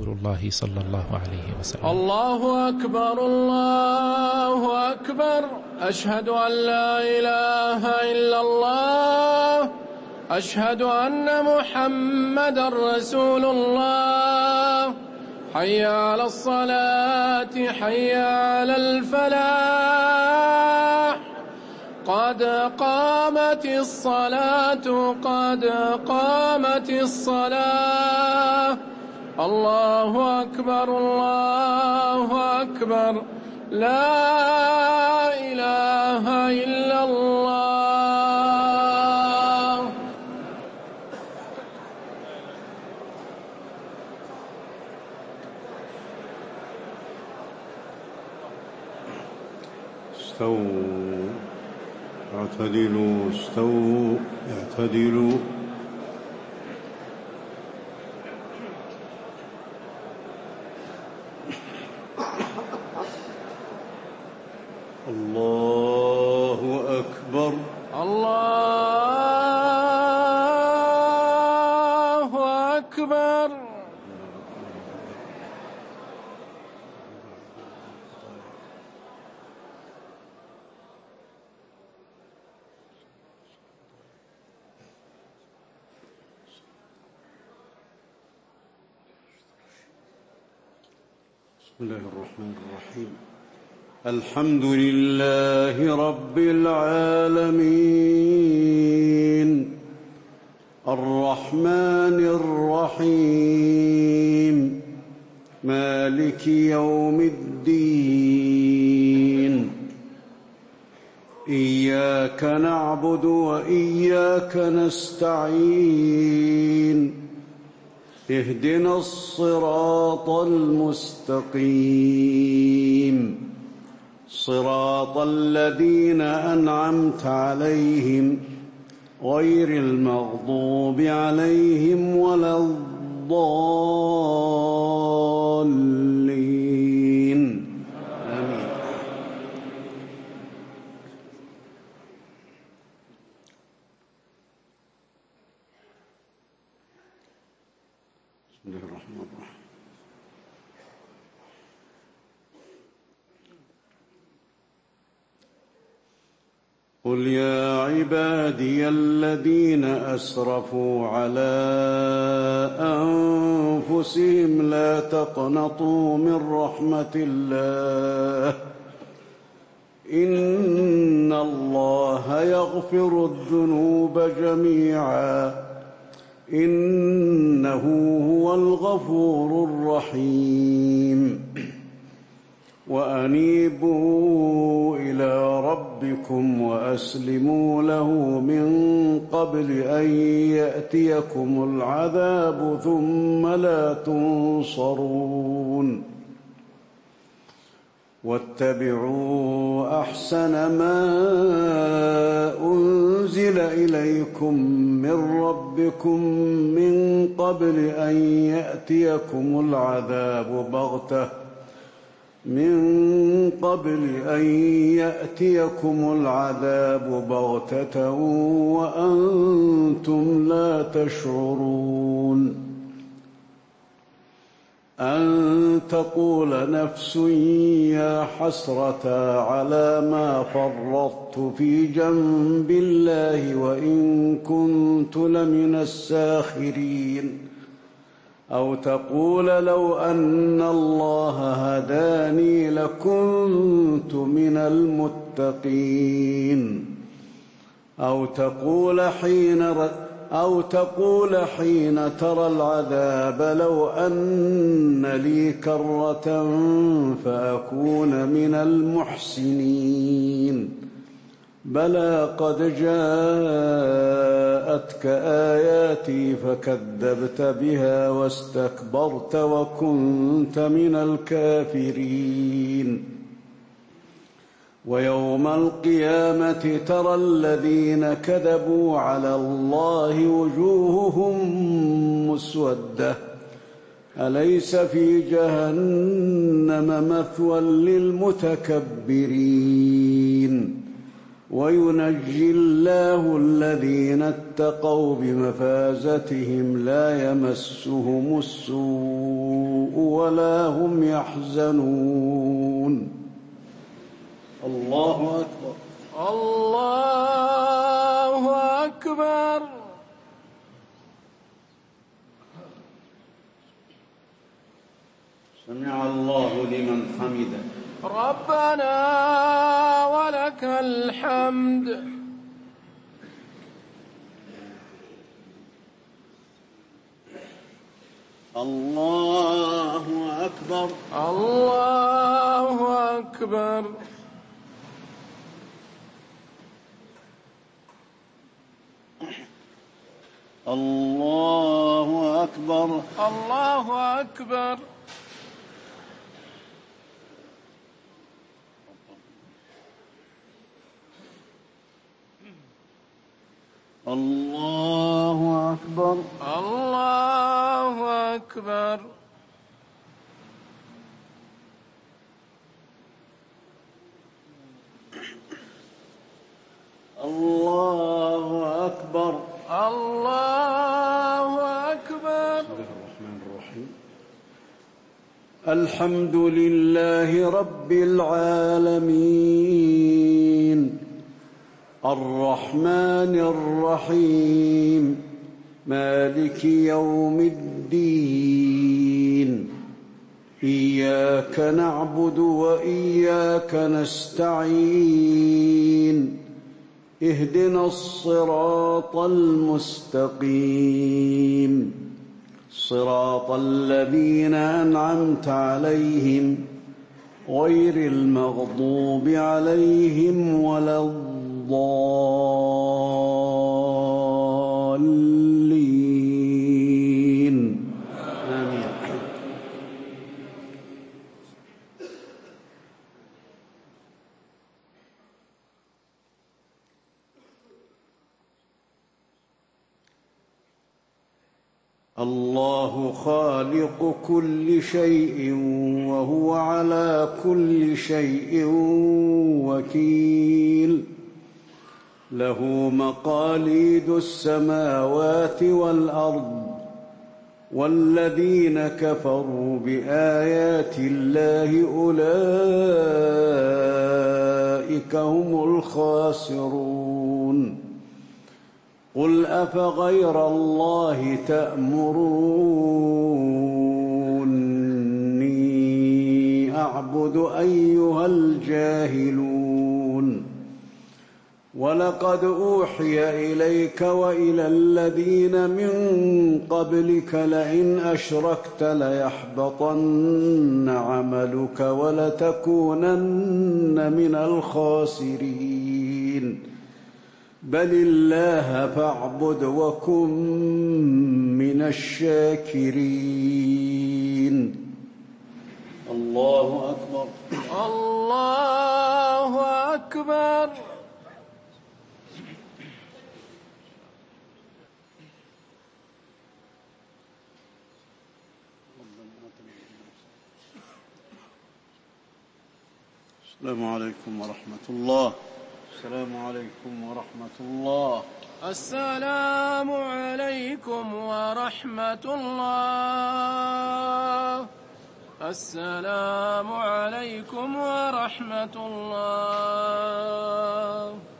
رسول الله صلى الله عليه وسلم. الله أكبر الله أكبر، أشهد أن لا إله إلا الله، أشهد أن محمدا رسول الله. حي على الصلاة، حي على الفلاح، قد قامت الصلاة، قد قامت الصلاة. الله أكبر الله أكبر، لا إله إلا الله. استووا اعتدلوا، استووا اعتدلوا. الله أكبر الله أكبر. بسم الله الرحمن الرحيم. الحمد لله رب العالمين، الرحمن الرحيم، مالك يوم الدين. إياك نعبد وإياك نستعين، اهدنا الصراط المستقيم، صراط الذين أنعمت عليهم غير المغضوب عليهم ولا الضالين. آمين. بسم الله الرحمن الرحيم. قل يا عبادي الذين أسرفوا على أنفسهم لا تقنطوا من رحمة الله، إن الله يغفر الذنوب جميعا، إنه هو الغفور الرحيم. وأنيبوا إلى ربكم وأسلموا له من قبل أن يأتيكم العذاب ثم لا تنصرون. واتبعوا أحسن ما أنزل إليكم من ربكم من قبل أن يأتيكم العذاب بغتة وأنتم لا تشعرون. أن تقول نفس يا حسرة على ما فرطت في جنب الله وإن كنت لمن الساخرين، أو تقول لو أن الله هداني لكنت من المتقين، أو تقول حين ترى العذاب لو أن لي كرة فأكون من المحسنين. بلى قد جاءتك آياتي فكذبت بها واستكبرت وكنت من الكافرين. ويوم القيامة ترى الذين كذبوا على الله وجوههم مسودة، أليس في جهنم مثوى للمتكبرين. وينجي الله الذين اتقوا بمفازتهم لا يمسهم السوء السوء ولا هم يحزنون. الله أكبر. الله أكبر. سمع الله لمن حمده. ربنا ولك الحمد. الله أكبر. الله أكبر. الله أكبر. الله أكبر. الله أكبر. الله أكبر. الله أكبر. الله أكبر. بسم الله الرحمن الرحيم. الحمد لله رب العالمين الرحمن الرحيم مالك يوم الدين إياك نعبد وإياك نستعين اهدنا الصراط المستقيم صراط الذين أنعمت عليهم غير المغضوب عليهم ولا الضالين آمين. الله خالق كل شيء وهو على كل شيء وكيل له مقاليد السماوات والأرض والذين كفروا بآيات الله أولئك هم الخاسرون. قل أفغير الله تأمروني أعبد أيها الجاهلون. ولقد أوحي إليك وإلى الذين من قبلك لئن أشركت ليحبطن عملك ولتكونن من الخاسرين. بل الله فاعبد وكن من الشاكرين. الله أكبر. الله أكبر. السلام عليكم ورحمة الله. السلام عليكم ورحمة الله. السلام عليكم ورحمة الله. السلام عليكم ورحمة الله.